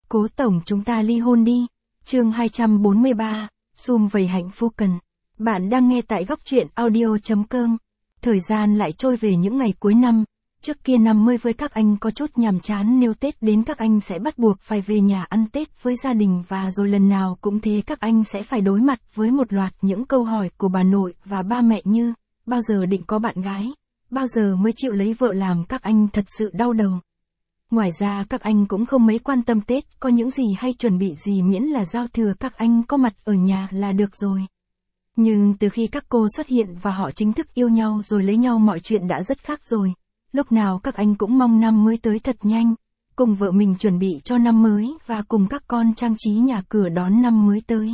Cố tổng chúng ta ly hôn đi. Chương 243, sum vầy hạnh phu cần. Bạn đang nghe tại góc truyện audio.com. Thời gian lại trôi về những ngày cuối năm. Trước kia năm mới với các anh có chút nhàm chán, nếu Tết đến các anh sẽ bắt buộc phải về nhà ăn Tết với gia đình, và rồi lần nào cũng thế, các anh sẽ phải đối mặt với một loạt những câu hỏi của bà nội và ba mẹ như: bao giờ định có bạn gái? Bao giờ mới chịu lấy vợ? Làm các anh thật sự đau đầu. Ngoài ra các anh cũng không mấy quan tâm Tết có những gì hay chuẩn bị gì, miễn là giao thừa các anh có mặt ở nhà là được rồi. Nhưng từ khi các cô xuất hiện và họ chính thức yêu nhau rồi lấy nhau, mọi chuyện đã rất khác rồi. Lúc nào các anh cũng mong năm mới tới thật nhanh, cùng vợ mình chuẩn bị cho năm mới và cùng các con trang trí nhà cửa đón năm mới tới.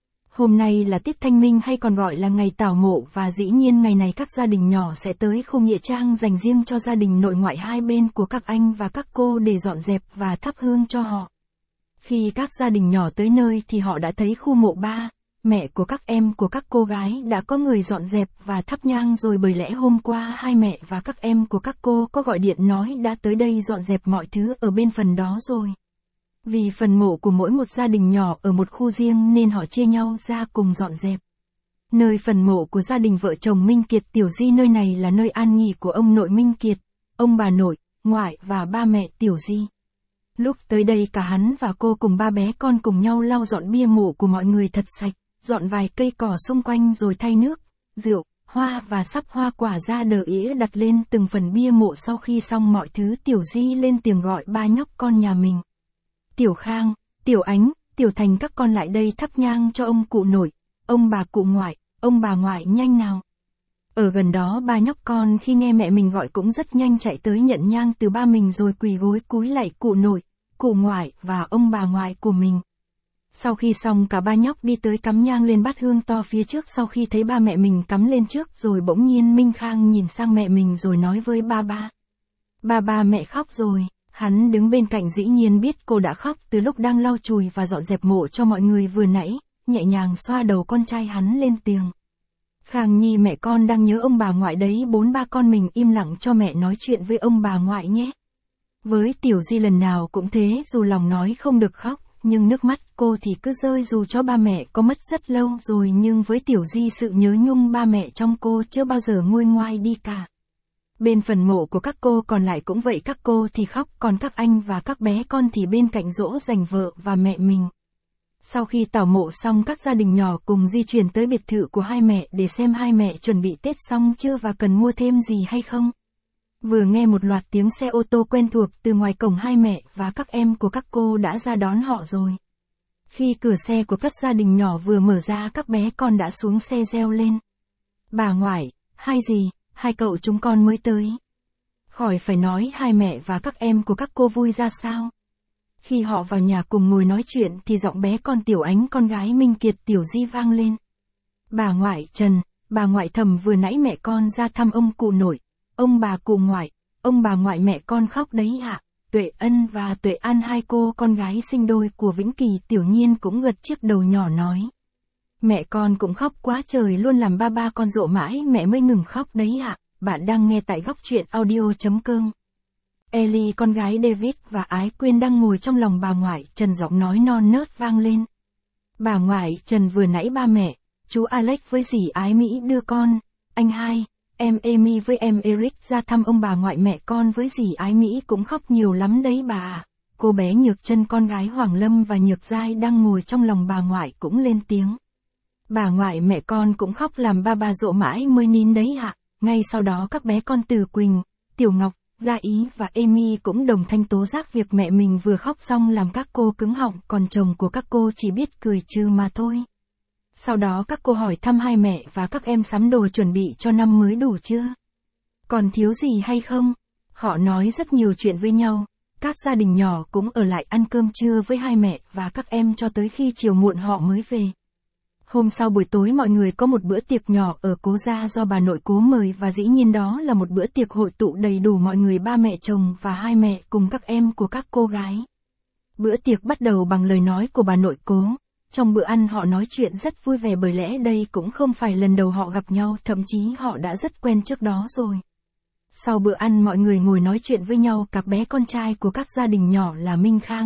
Hôm nay là tiết Thanh Minh, hay còn gọi là ngày tảo mộ, và dĩ nhiên ngày này các gia đình nhỏ sẽ tới khu nghĩa trang dành riêng cho gia đình nội ngoại hai bên của các anh và các cô để dọn dẹp và thắp hương cho họ. Khi các gia đình nhỏ tới nơi thì họ đã thấy khu mộ ba mẹ của các em của các cô gái đã có người dọn dẹp và thắp nhang rồi, bởi lẽ hôm qua hai mẹ và các em của các cô có gọi điện nói đã tới đây dọn dẹp mọi thứ ở bên phần đó rồi. Vì phần mộ của mỗi một gia đình nhỏ ở một khu riêng nên họ chia nhau ra cùng dọn dẹp. Nơi phần mộ của gia đình vợ chồng Minh Kiệt Tiểu Di, nơi này là nơi an nghỉ của ông nội Minh Kiệt, ông bà nội, ngoại và ba mẹ Tiểu Di. Lúc tới đây cả hắn và cô cùng ba bé con cùng nhau lau dọn bia mộ của mọi người thật sạch, dọn vài cây cỏ xung quanh rồi thay nước, rượu, hoa và sắp hoa quả ra đờ ĩa đặt lên từng phần bia mộ. Sau khi xong mọi thứ, Tiểu Di lên tiếng gọi ba nhóc con nhà mình: Tiểu Khang, Tiểu Ánh, Tiểu Thành, các con lại đây thắp nhang cho ông cụ nội, ông bà cụ ngoại, ông bà ngoại, nhanh nào. Ở gần đó ba nhóc con khi nghe mẹ mình gọi cũng rất nhanh chạy tới nhận nhang từ ba mình rồi quỳ gối cúi lạy cụ nội, cụ ngoại và ông bà ngoại của mình. Sau khi xong, cả ba nhóc đi tới cắm nhang lên bát hương to phía trước. Sau khi thấy ba mẹ mình cắm lên trước rồi, bỗng nhiên Minh Khang nhìn sang mẹ mình rồi nói với ba mẹ khóc rồi. Hắn đứng bên cạnh dĩ nhiên biết cô đã khóc từ lúc đang lau chùi và dọn dẹp mộ cho mọi người vừa nãy, nhẹ nhàng xoa đầu con trai hắn lên tiếng: Khang Nhi, mẹ con đang nhớ ông bà ngoại đấy. Ba con mình im lặng cho mẹ nói chuyện với ông bà ngoại nhé. Với Tiểu Di lần nào cũng thế, dù lòng nói không được khóc, nhưng nước mắt cô thì cứ rơi. Dù cho ba mẹ có mất rất lâu rồi, nhưng với Tiểu Di sự nhớ nhung ba mẹ trong cô chưa bao giờ nguôi ngoai đi cả. Bên phần mộ của các cô còn lại cũng vậy, các cô thì khóc, còn các anh và các bé con thì bên cạnh dỗ dành vợ và mẹ mình. Sau khi tảo mộ xong, các gia đình nhỏ cùng di chuyển tới biệt thự của hai mẹ để xem hai mẹ chuẩn bị Tết xong chưa và cần mua thêm gì hay không. Vừa nghe một loạt tiếng xe ô tô quen thuộc từ ngoài cổng, hai mẹ và các em của các cô đã ra đón họ rồi. Khi cửa xe của các gia đình nhỏ vừa mở ra, các bé con đã xuống xe reo lên: Bà ngoại, hai dì, hai cậu chúng con mới tới. Khỏi phải nói hai mẹ và các em của các cô vui ra sao. Khi họ vào nhà cùng ngồi nói chuyện thì giọng bé con Tiểu Ánh, con gái Minh Kiệt Tiểu Di vang lên: Bà ngoại Trần, bà ngoại Thầm, vừa nãy mẹ con ra thăm ông cụ nội, ông bà cụ ngoại, ông bà ngoại mẹ con khóc đấy ạ. Tuệ Ân và Tuệ An, hai cô con gái sinh đôi của Vĩnh Kỳ Tiểu Nhiên cũng gật chiếc đầu nhỏ nói: Mẹ con cũng khóc quá trời luôn, làm ba con dỗ mãi mẹ mới ngừng khóc đấy ạ. Bạn đang nghe tại góc truyện audio.com. Ellie, con gái David và Ái Quyên đang ngồi trong lòng bà ngoại Trần, giọng nói non nớt vang lên: Bà ngoại Trần, vừa nãy ba mẹ, chú Alex với dì Ái Mỹ đưa con, anh hai, em Amy với em Eric ra thăm ông bà ngoại, mẹ con với dì Ái Mỹ cũng khóc nhiều lắm đấy bà ạ. Cô bé Nhược Trân, con gái Hoàng Lâm và Nhược Giai đang ngồi trong lòng bà ngoại cũng lên tiếng: Bà ngoại mẹ con cũng khóc, làm ba dỗ mãi mới nín đấy ạ. Ngay sau đó các bé con Từ Quỳnh, Tiểu Ngọc, Gia Ý và Amy cũng đồng thanh tố giác việc mẹ mình vừa khóc xong làm các cô cứng họng, còn chồng của các cô chỉ biết cười trừ mà thôi. Sau đó các cô hỏi thăm hai mẹ và các em sắm đồ chuẩn bị cho năm mới đủ chưa? Còn thiếu gì hay không? Họ nói rất nhiều chuyện với nhau. Các gia đình nhỏ cũng ở lại ăn cơm trưa với hai mẹ và các em cho tới khi chiều muộn họ mới về. Hôm sau buổi tối mọi người có một bữa tiệc nhỏ ở cố gia do bà nội cố mời, và dĩ nhiên đó là một bữa tiệc hội tụ đầy đủ mọi người, ba mẹ chồng và hai mẹ cùng các em của các cô gái. Bữa tiệc bắt đầu bằng lời nói của bà nội cố. Trong bữa ăn họ nói chuyện rất vui vẻ, bởi lẽ đây cũng không phải lần đầu họ gặp nhau, thậm chí họ đã rất quen trước đó rồi. Sau bữa ăn mọi người ngồi nói chuyện với nhau, các bé con trai của các gia đình nhỏ là Minh Khang,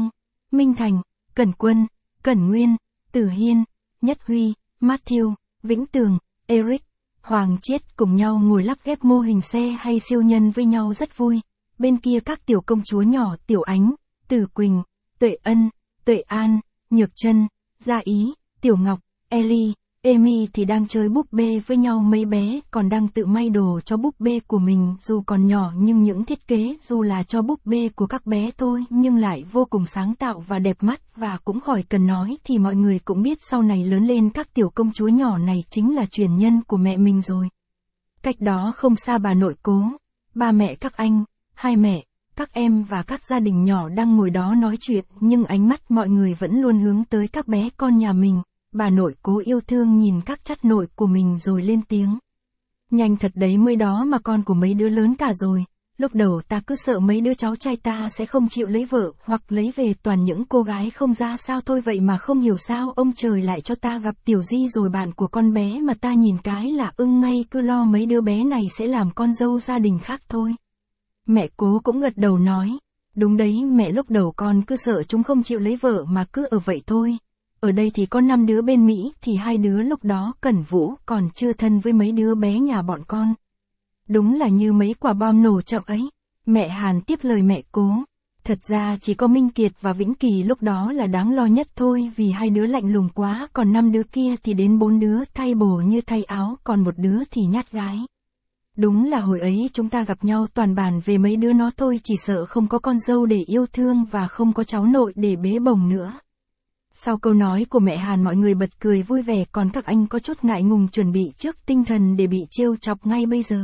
Minh Thành, Cẩn Quân, Cẩn Nguyên, Tử Hiên, Nhất Huy, Matthew, Vĩnh Tường, Eric, Hoàng Chiết cùng nhau ngồi lắp ghép mô hình xe hay siêu nhân với nhau rất vui. Bên kia các tiểu công chúa nhỏ Tiểu Ánh, Tử Quỳnh, Tuệ Ân, Tuệ An, Nhược Trân, Gia Ý, Tiểu Ngọc, Ellie, Amy thì đang chơi búp bê với nhau, mấy bé còn đang tự may đồ cho búp bê của mình, dù còn nhỏ nhưng những thiết kế dù là cho búp bê của các bé thôi nhưng lại vô cùng sáng tạo và đẹp mắt, và cũng khỏi cần nói thì mọi người cũng biết sau này lớn lên các tiểu công chúa nhỏ này chính là truyền nhân của mẹ mình rồi. Cách đó không xa bà nội Cố, ba mẹ các anh, hai mẹ, các em và các gia đình nhỏ đang ngồi đó nói chuyện, nhưng ánh mắt mọi người vẫn luôn hướng tới các bé con nhà mình. Bà nội Cố yêu thương nhìn các chắt nội của mình rồi lên tiếng. Nhanh thật đấy, mới đó mà con của mấy đứa lớn cả rồi. Lúc đầu ta cứ sợ mấy đứa cháu trai ta sẽ không chịu lấy vợ hoặc lấy về toàn những cô gái không ra sao thôi, vậy mà không hiểu sao ông trời lại cho ta gặp Tiểu Di rồi bạn của con bé mà ta nhìn cái là ưng ngay, cứ lo mấy đứa bé này sẽ làm con dâu gia đình khác thôi. Mẹ Cố cũng gật đầu nói. Đúng đấy mẹ, lúc đầu con cứ sợ chúng không chịu lấy vợ mà cứ ở vậy thôi. Ở đây thì có 5 đứa bên Mỹ thì 2 đứa lúc đó Cẩn Vũ còn chưa thân với mấy đứa bé nhà bọn con. Đúng là như mấy quả bom nổ chậm ấy. Mẹ Hàn tiếp lời mẹ Cố. Thật ra chỉ có Minh Kiệt và Vĩnh Kỳ lúc đó là đáng lo nhất thôi, vì 2 đứa lạnh lùng quá, còn 5 đứa kia thì đến 4 đứa thay bổ như thay áo, còn 1 đứa thì nhát gái. Đúng là hồi ấy chúng ta gặp nhau toàn bàn về mấy đứa nó thôi, chỉ sợ không có con dâu để yêu thương và không có cháu nội để bế bồng nữa. Sau câu nói của mẹ Hàn mọi người bật cười vui vẻ, còn các anh có chút ngại ngùng chuẩn bị trước tinh thần để bị trêu chọc ngay bây giờ.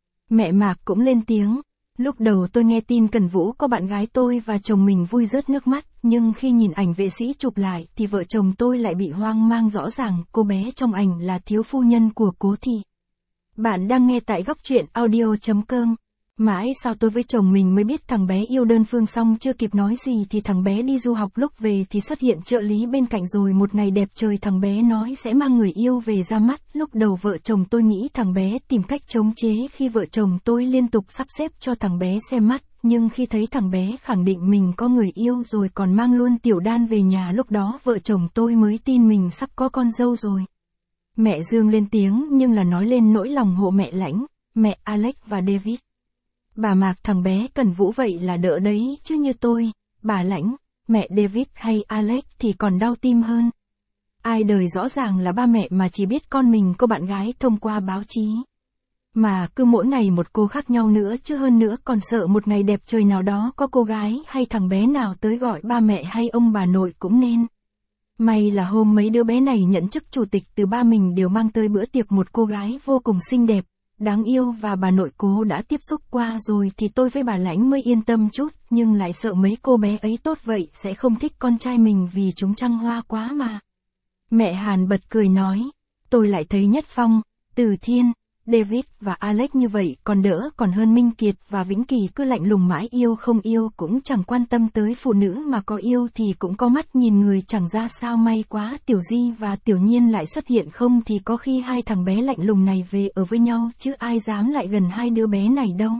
Mẹ Mạc cũng lên tiếng. Lúc đầu tôi nghe tin Cẩn Vũ có bạn gái tôi và chồng mình vui rớt nước mắt, nhưng khi nhìn ảnh vệ sĩ chụp lại thì vợ chồng tôi lại bị hoang mang, rõ ràng cô bé trong ảnh là thiếu phu nhân của Cố Thị. Bạn đang nghe tại Góc Truyện Audio.com. Mãi sau tôi với chồng mình mới biết thằng bé yêu đơn phương, xong chưa kịp nói gì thì thằng bé đi du học, lúc về thì xuất hiện trợ lý bên cạnh, rồi một ngày đẹp trời thằng bé nói sẽ mang người yêu về ra mắt. Lúc đầu vợ chồng tôi nghĩ thằng bé tìm cách chống chế khi vợ chồng tôi liên tục sắp xếp cho thằng bé xem mắt, nhưng khi thấy thằng bé khẳng định mình có người yêu rồi còn mang luôn Tiểu Đan về nhà, lúc đó vợ chồng tôi mới tin mình sắp có con dâu rồi. Mẹ Dương lên tiếng nhưng là nói lên nỗi lòng hộ mẹ Lãnh, mẹ Alex và David. Bà Mạc thằng bé Cẩn Vũ vậy là đỡ đấy, chứ như tôi, bà Lãnh, mẹ David hay Alex thì còn đau tim hơn. Ai đời rõ ràng là ba mẹ mà chỉ biết con mình có bạn gái thông qua báo chí. Mà cứ mỗi ngày một cô khác nhau nữa, chứ hơn nữa còn sợ một ngày đẹp trời nào đó có cô gái hay thằng bé nào tới gọi ba mẹ hay ông bà nội cũng nên. May là hôm mấy đứa bé này nhận chức chủ tịch từ ba mình đều mang tới bữa tiệc một cô gái vô cùng xinh đẹp, đáng yêu, và bà nội Cố đã tiếp xúc qua rồi thì tôi với bà Lãnh mới yên tâm chút, nhưng lại sợ mấy cô bé ấy tốt vậy sẽ không thích con trai mình vì chúng trăng hoa quá mà. Mẹ Hàn bật cười nói, tôi lại thấy Nhất Phong, Từ Thiên, David và Alex như vậy còn đỡ, còn hơn Minh Kiệt và Vĩnh Kỳ cứ lạnh lùng mãi, yêu không yêu cũng chẳng quan tâm tới phụ nữ, mà có yêu thì cũng có mắt nhìn người chẳng ra sao. May quá Tiểu Di và Tiểu Nhiên lại xuất hiện, không thì có khi 2 thằng bé lạnh lùng này về ở với nhau, chứ ai dám lại gần 2 đứa bé này đâu.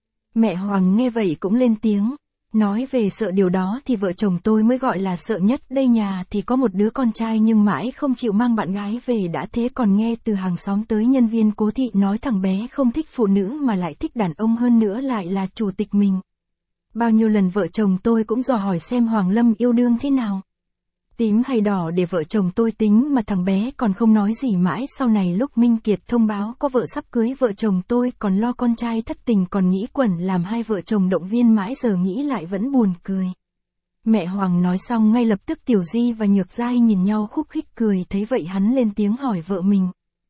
Mẹ Hoàng nghe vậy cũng lên tiếng. Nói về sợ điều đó thì vợ chồng tôi mới gọi là sợ nhất. Đây nhà thì có một đứa con trai nhưng mãi không chịu mang bạn gái về, đã thế còn nghe từ hàng xóm tới nhân viên Cố Thị nói thằng bé không thích phụ nữ mà lại thích đàn ông, hơn nữa lại là chủ tịch mình. Bao nhiêu lần vợ chồng tôi cũng dò hỏi xem Hoàng Lâm yêu đương thế nào, tím hay đỏ để vợ chồng tôi tính, mà thằng bé còn không nói gì. Mãi sau này lúc Minh Kiệt thông báo có vợ sắp cưới, vợ chồng tôi còn lo con trai thất tình còn nghĩ quẩn, làm 2 vợ chồng động viên mãi, giờ nghĩ lại vẫn buồn cười. Mẹ Hoàng nói xong ngay lập tức Tiểu Di và Nhược Giai nhìn nhau khúc khích cười, thấy vậy hắn lên tiếng hỏi vợ mình.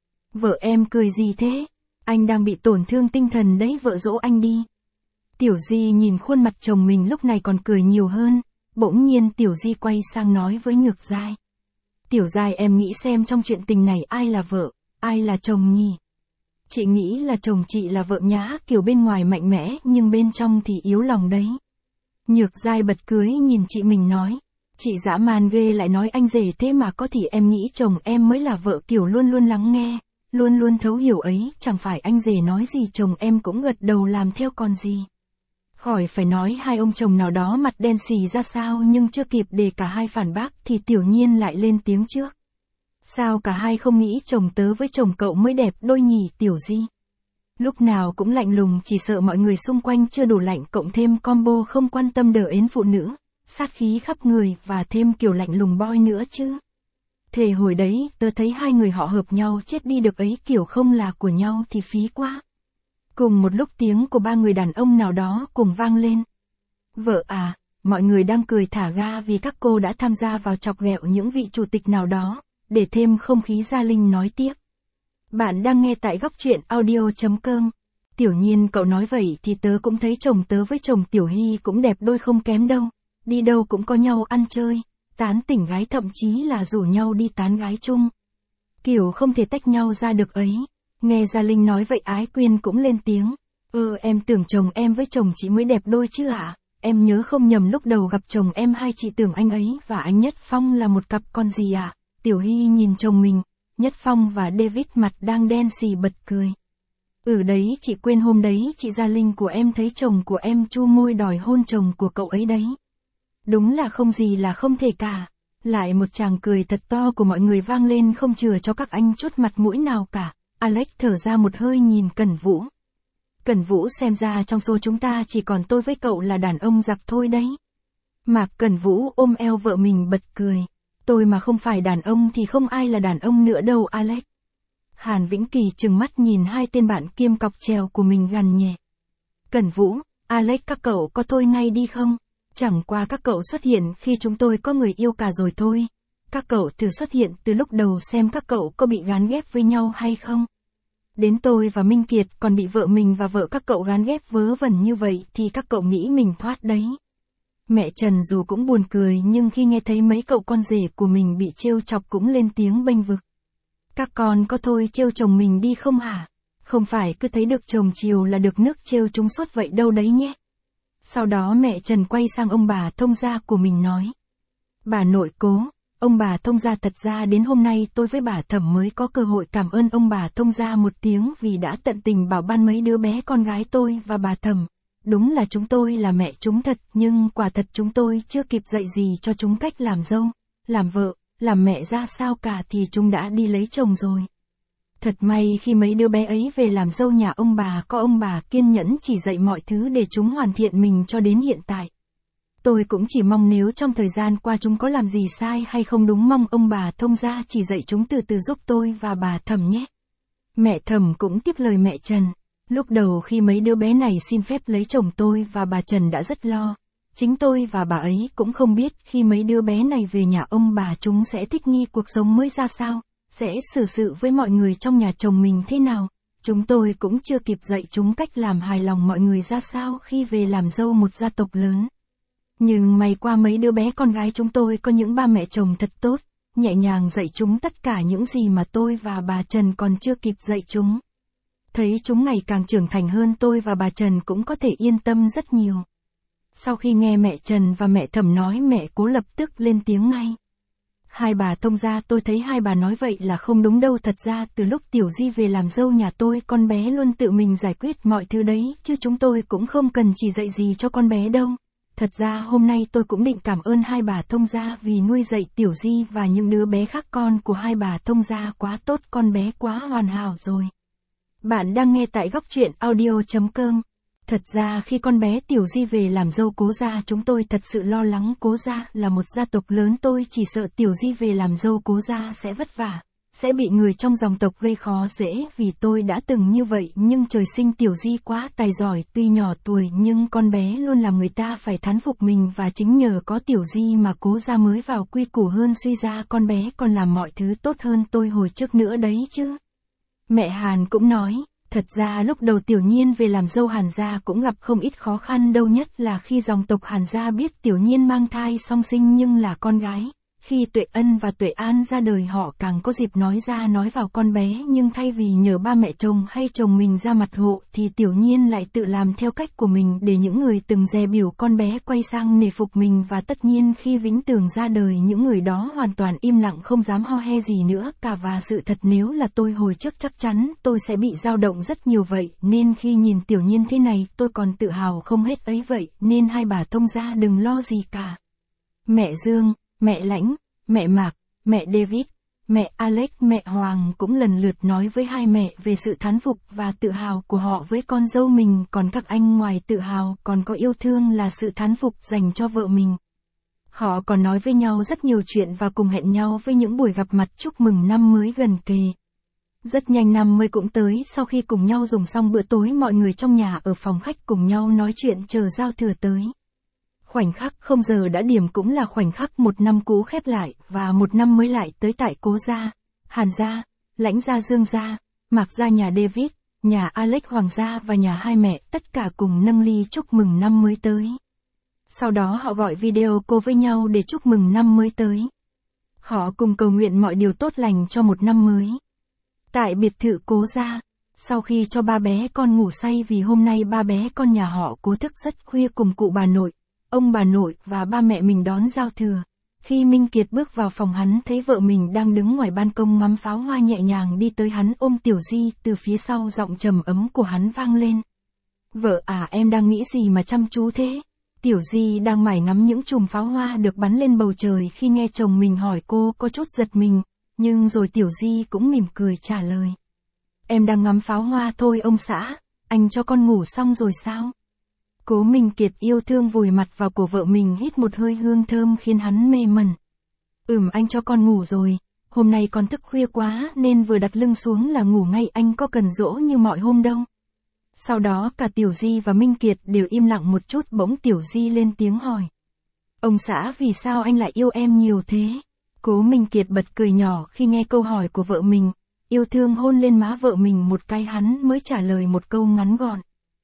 Vợ em cười gì thế? Anh đang bị tổn thương tinh thần đấy, vợ dỗ anh đi. Tiểu Di nhìn khuôn mặt chồng mình lúc này còn cười nhiều hơn. Bỗng nhiên Tiểu Di quay sang nói với Nhược Giai. Tiểu Giai, em nghĩ xem trong chuyện tình này ai là vợ, ai là chồng nhỉ? Chị nghĩ là chồng chị là vợ nhã, kiểu bên ngoài mạnh mẽ nhưng bên trong thì yếu lòng đấy. Nhược Giai bật cười nhìn chị mình nói. Chị dã man ghê, lại nói anh rể thế mà có, thì em nghĩ chồng em mới là vợ, kiểu luôn luôn lắng nghe, luôn luôn thấu hiểu ấy, chẳng phải anh rể nói gì chồng em cũng gật đầu làm theo còn gì. Khỏi phải nói hai ông chồng nào đó mặt đen xì ra sao, nhưng chưa kịp để cả hai phản bác thì Tiểu Nhiên lại lên tiếng trước. Sao cả hai không nghĩ chồng tớ với chồng cậu mới đẹp đôi nhỉ Tiểu Di? Lúc nào cũng lạnh lùng, chỉ sợ mọi người xung quanh chưa đủ lạnh, cộng thêm combo không quan tâm đờ ến phụ nữ, sát khí khắp người và thêm kiểu lạnh lùng boy nữa chứ. Thề hồi đấy tớ thấy hai người họ hợp nhau chết đi được ấy, kiểu không là của nhau thì phí quá. Cùng một lúc tiếng của ba người đàn ông nào đó cùng vang lên. Vợ à, mọi người đang cười thả ga vì các cô đã tham gia vào chọc ghẹo những vị chủ tịch nào đó, để thêm không khí. Gia Linh nói tiếp. Bạn đang nghe tại góc truyện audio.com. Tiểu Nhiên cậu nói vậy thì tớ cũng thấy chồng tớ với chồng Tiểu Hy cũng đẹp đôi không kém đâu. Đi đâu cũng có nhau ăn chơi, tán tỉnh gái, thậm chí là rủ nhau đi tán gái chung. Kiểu không thể tách nhau ra được ấy. Nghe Gia Linh nói vậy Ái Quyên cũng lên tiếng. Em tưởng chồng em với chồng chị mới đẹp đôi chứ ạ. Em nhớ không nhầm lúc đầu gặp chồng em hai chị tưởng anh ấy và anh Nhất Phong là một cặp con gì ạ? Tiểu Hy nhìn chồng mình, Nhất Phong và David mặt đang đen xì bật cười. Đấy chị quên hôm đấy chị Gia Linh của em thấy chồng của em chu môi đòi hôn chồng của cậu ấy đấy. Đúng là không gì là không thể cả. Lại một tràng cười thật to của mọi người vang lên, không chừa cho các anh chút mặt mũi nào cả. Alex thở ra một hơi nhìn Cẩn Vũ. Cẩn Vũ, xem ra trong số chúng ta chỉ còn tôi với cậu là đàn ông giặc thôi đấy. Mạc Cẩn Vũ ôm eo vợ mình bật cười. Tôi mà không phải đàn ông thì không ai là đàn ông nữa đâu Alex. Hàn Vĩnh Kỳ trừng mắt nhìn hai tên bạn kiêm cọc trèo của mình gằn nhẹ. Cẩn Vũ, Alex, các cậu có thôi ngay đi không? Chẳng qua các cậu xuất hiện khi chúng tôi có người yêu cả rồi thôi. Các cậu thử xuất hiện từ lúc đầu xem các cậu có bị gán ghép với nhau hay không. Đến tôi và Minh Kiệt còn bị vợ mình và vợ các cậu gán ghép vớ vẩn như vậy thì các cậu nghĩ mình thoát đấy. Mẹ Trần dù cũng buồn cười nhưng khi nghe thấy mấy cậu con rể của mình bị trêu chọc cũng lên tiếng bênh vực. Các con có thôi trêu chồng mình đi không hả? Không phải cứ thấy được chồng chiều là được nước trêu chúng suốt vậy đâu đấy nhé. Sau đó mẹ Trần quay sang ông bà thông gia của mình nói. Bà nội cố, ông bà thông gia, thật ra đến hôm nay tôi với bà Thẩm mới có cơ hội cảm ơn ông bà thông gia một tiếng vì đã tận tình bảo ban mấy đứa bé con gái tôi và bà Thẩm. Đúng là chúng tôi là mẹ chúng thật, nhưng quả thật chúng tôi chưa kịp dạy gì cho chúng cách làm dâu, làm vợ, làm mẹ ra sao cả thì chúng đã đi lấy chồng rồi. Thật may khi mấy đứa bé ấy về làm dâu nhà ông bà, có ông bà kiên nhẫn chỉ dạy mọi thứ để chúng hoàn thiện mình cho đến hiện tại. Tôi cũng chỉ mong nếu trong thời gian qua chúng có làm gì sai hay không đúng, mong ông bà thông gia chỉ dạy chúng từ từ giúp tôi và bà Thẩm nhé. Mẹ Thẩm cũng tiếp lời mẹ Trần. Lúc đầu khi mấy đứa bé này xin phép lấy chồng, tôi và bà Trần đã rất lo. Chính tôi và bà ấy cũng không biết khi mấy đứa bé này về nhà ông bà chúng sẽ thích nghi cuộc sống mới ra sao, sẽ xử sự với mọi người trong nhà chồng mình thế nào. Chúng tôi cũng chưa kịp dạy chúng cách làm hài lòng mọi người ra sao khi về làm dâu một gia tộc lớn. Nhưng may qua mấy đứa bé con gái chúng tôi có những ba mẹ chồng thật tốt, nhẹ nhàng dạy chúng tất cả những gì mà tôi và bà Trần còn chưa kịp dạy chúng. Thấy chúng ngày càng trưởng thành hơn, tôi và bà Trần cũng có thể yên tâm rất nhiều. Sau khi nghe mẹ Trần và mẹ Thẩm nói, mẹ Cố lập tức lên tiếng ngay. Hai bà thông gia, tôi thấy hai bà nói vậy là không đúng đâu. Thật ra từ lúc Tiểu Di về làm dâu nhà tôi, con bé luôn tự mình giải quyết mọi thứ đấy, chứ chúng tôi cũng không cần chỉ dạy gì cho con bé đâu. Thật ra hôm nay tôi cũng định cảm ơn hai bà thông gia vì nuôi dạy Tiểu Di và những đứa bé khác. Con của hai bà thông gia quá tốt, con bé quá hoàn hảo rồi. Bạn đang nghe tại góc truyện audio.com. Thật ra khi con bé Tiểu Di về làm dâu Cố gia, chúng tôi thật sự lo lắng. Cố gia là một gia tộc lớn, tôi chỉ sợ Tiểu Di về làm dâu Cố gia sẽ vất vả, sẽ bị người trong dòng tộc gây khó dễ, vì tôi đã từng như vậy. Nhưng trời sinh Tiểu Di quá tài giỏi, tuy nhỏ tuổi nhưng con bé luôn làm người ta phải thán phục mình, và chính nhờ có Tiểu Di mà Cố gia mới vào quy củ hơn, suy ra con bé còn làm mọi thứ tốt hơn tôi hồi trước nữa đấy chứ. Mẹ Hàn cũng nói. Thật ra lúc đầu Tiểu Nhiên về làm dâu Hàn gia cũng gặp không ít khó khăn đâu, nhất là khi dòng tộc Hàn gia biết Tiểu Nhiên mang thai song sinh nhưng là con gái. Khi Tuệ Ân và Tuệ An ra đời họ càng có dịp nói ra nói vào con bé, nhưng thay vì nhờ ba mẹ chồng hay chồng mình ra mặt hộ thì Tiểu Nhiên lại tự làm theo cách của mình để những người từng dè bỉu con bé quay sang nể phục mình, và tất nhiên khi Vĩnh Tường ra đời những người đó hoàn toàn im lặng không dám ho he gì nữa cả. Và sự thật nếu là tôi hồi trước chắc chắn tôi sẽ bị dao động rất nhiều vậy, nên khi nhìn Tiểu Nhiên thế này tôi còn tự hào không hết ấy vậy, nên hai bà thông gia đừng lo gì cả. Mẹ Dương, mẹ Lãnh, mẹ Mạc, mẹ David, mẹ Alex, mẹ Hoàng cũng lần lượt nói với hai mẹ về sự thán phục và tự hào của họ với con dâu mình, còn các anh ngoài tự hào còn có yêu thương là sự thán phục dành cho vợ mình. Họ còn nói với nhau rất nhiều chuyện và cùng hẹn nhau với những buổi gặp mặt chúc mừng năm mới gần kề. Rất nhanh năm mới cũng tới, sau khi cùng nhau dùng xong bữa tối mọi người trong nhà ở phòng khách cùng nhau nói chuyện chờ giao thừa tới. Khoảnh khắc không giờ đã điểm cũng là khoảnh khắc một năm cũ khép lại và một năm mới lại tới tại Cố gia, Hàn gia, Lãnh gia, Dương gia, Mạc gia, nhà David, nhà Alex, Hoàng gia và nhà hai mẹ tất cả cùng nâng ly chúc mừng năm mới tới. Sau đó họ gọi video call với nhau để chúc mừng năm mới tới. Họ cùng cầu nguyện mọi điều tốt lành cho một năm mới. Tại biệt thự Cố gia, sau khi cho ba bé con ngủ say vì hôm nay ba bé con nhà họ Cố thức rất khuya cùng cụ bà nội, ông bà nội và ba mẹ mình đón giao thừa. Khi Minh Kiệt bước vào phòng hắn thấy vợ mình đang đứng ngoài ban công ngắm pháo hoa nhẹ nhàng đi tới hắn ôm Tiểu Di từ phía sau, giọng trầm ấm của hắn vang lên. Vợ à, em đang nghĩ gì mà chăm chú thế? Tiểu Di đang mải ngắm những chùm pháo hoa được bắn lên bầu trời, khi nghe chồng mình hỏi cô có chút giật mình, nhưng rồi Tiểu Di cũng mỉm cười trả lời. Em đang ngắm pháo hoa thôi ông xã, anh cho con ngủ xong rồi sao? Cố Minh Kiệt yêu thương vùi mặt vào cổ vợ mình, hít một hơi hương thơm khiến hắn mê mẩn. Anh cho con ngủ rồi, hôm nay con thức khuya quá nên vừa đặt lưng xuống là ngủ ngay, anh có cần dỗ như mọi hôm đâu. Sau đó cả Tiểu Di và Minh Kiệt đều im lặng một chút, bỗng Tiểu Di lên tiếng hỏi. Ông xã, vì sao anh lại yêu em nhiều thế? Cố Minh Kiệt bật cười nhỏ khi nghe câu hỏi của vợ mình, yêu thương hôn lên má vợ mình một cái, hắn mới trả lời một câu ngắn gọn.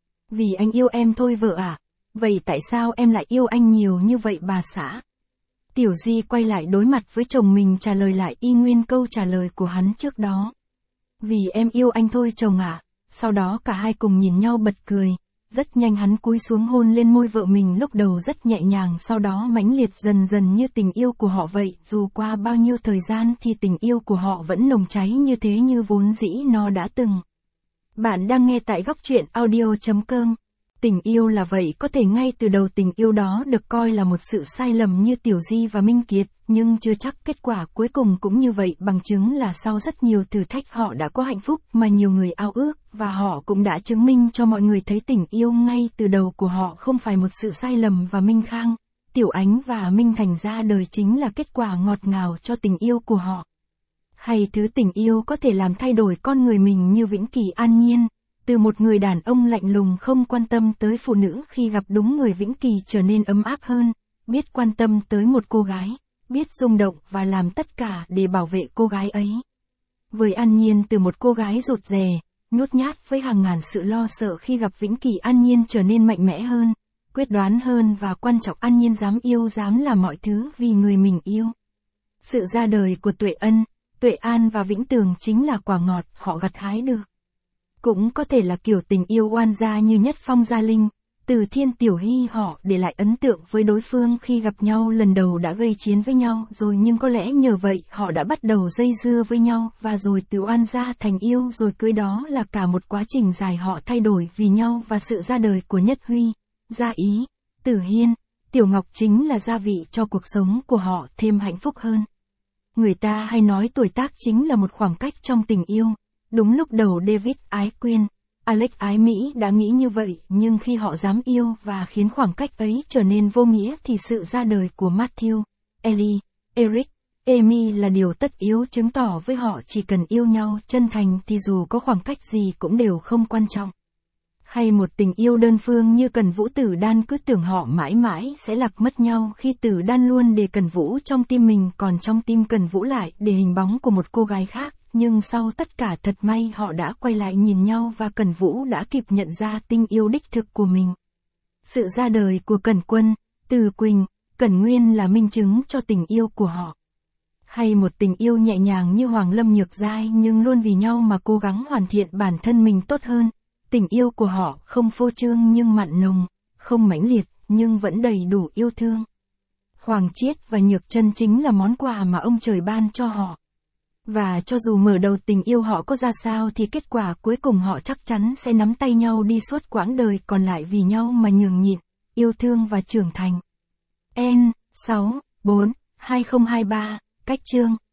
Vì anh yêu em thôi vợ ạ. Vậy tại sao em lại yêu anh nhiều như vậy bà xã? Tiểu Di quay lại đối mặt với chồng mình trả lời lại y nguyên câu trả lời của hắn trước đó. Vì em yêu anh thôi chồng ạ. Sau đó cả hai cùng nhìn nhau bật cười. Rất nhanh hắn cúi xuống hôn lên môi vợ mình, lúc đầu rất nhẹ nhàng, sau đó mãnh liệt dần dần như tình yêu của họ vậy. Dù qua bao nhiêu thời gian thì tình yêu của họ vẫn nồng cháy như thế như vốn dĩ nó đã từng. Bạn đang nghe tại Góc Truyện Audio.com. Tình yêu là vậy, có thể ngay từ đầu tình yêu đó được coi là một sự sai lầm như Tiểu Di và Minh Kiệt, nhưng chưa chắc kết quả cuối cùng cũng như vậy, bằng chứng là sau rất nhiều thử thách họ đã có hạnh phúc mà nhiều người ao ước, và họ cũng đã chứng minh cho mọi người thấy tình yêu ngay từ đầu của họ không phải một sự sai lầm. Và Minh Khang, Tiểu Ánh và Minh Thành ra đời chính là kết quả ngọt ngào cho tình yêu của họ. Hay thứ tình yêu có thể làm thay đổi con người mình như Vĩnh Kỳ An Nhiên. Từ một người đàn ông lạnh lùng không quan tâm tới phụ nữ, khi gặp đúng người Vĩnh Kỳ trở nên ấm áp hơn, biết quan tâm tới một cô gái, biết rung động và làm tất cả để bảo vệ cô gái ấy. Với An Nhiên, từ một cô gái rụt rè, nhút nhát với hàng ngàn sự lo sợ, khi gặp Vĩnh Kỳ An Nhiên trở nên mạnh mẽ hơn, quyết đoán hơn, và quan trọng An Nhiên dám yêu, dám làm mọi thứ vì người mình yêu. Sự ra đời của Tuệ Ân, Tuệ An và Vĩnh Tường chính là quả ngọt họ gặt hái được. Cũng có thể là kiểu tình yêu oan gia như Nhất Phong Gia Linh, Từ Thiên Tiểu Hy, họ để lại ấn tượng với đối phương khi gặp nhau lần đầu đã gây chiến với nhau rồi, nhưng có lẽ nhờ vậy họ đã bắt đầu dây dưa với nhau, và rồi từ oan gia thành yêu rồi cưới, đó là cả một quá trình dài họ thay đổi vì nhau. Và sự ra đời của Nhất Huy, Gia Ý, Tử Hiên, Tiểu Ngọc chính là gia vị cho cuộc sống của họ thêm hạnh phúc hơn. Người ta hay nói tuổi tác chính là một khoảng cách trong tình yêu. Đúng lúc đầu David ái Quyên, Alex ái Mỹ đã nghĩ như vậy, nhưng khi họ dám yêu và khiến khoảng cách ấy trở nên vô nghĩa thì sự ra đời của Matthew, Ellie, Eric, Amy là điều tất yếu, chứng tỏ với họ chỉ cần yêu nhau chân thành thì dù có khoảng cách gì cũng đều không quan trọng. Hay một tình yêu đơn phương như Cần Vũ Tử Đan, cứ tưởng họ mãi mãi sẽ lạc mất nhau khi Tử Đan luôn để Cần Vũ trong tim mình, còn trong tim Cần Vũ lại để hình bóng của một cô gái khác. Nhưng sau tất cả thật may họ đã quay lại nhìn nhau và Cần Vũ đã kịp nhận ra tình yêu đích thực của mình. Sự ra đời của Cẩn Quân, Từ Quỳnh, Cẩn Nguyên là minh chứng cho tình yêu của họ. Hay một tình yêu nhẹ nhàng như Hoàng Lâm Nhược Giai nhưng luôn vì nhau mà cố gắng hoàn thiện bản thân mình tốt hơn. Tình yêu của họ không phô trương nhưng mặn nồng, không mãnh liệt nhưng vẫn đầy đủ yêu thương. Hoàng Chiết và Nhược Chân chính là món quà mà ông trời ban cho họ. Và cho dù mở đầu tình yêu họ có ra sao thì kết quả cuối cùng họ chắc chắn sẽ nắm tay nhau đi suốt quãng đời còn lại vì nhau mà nhường nhịn, yêu thương và trưởng thành. N. 6, 4, 2023, cách chương.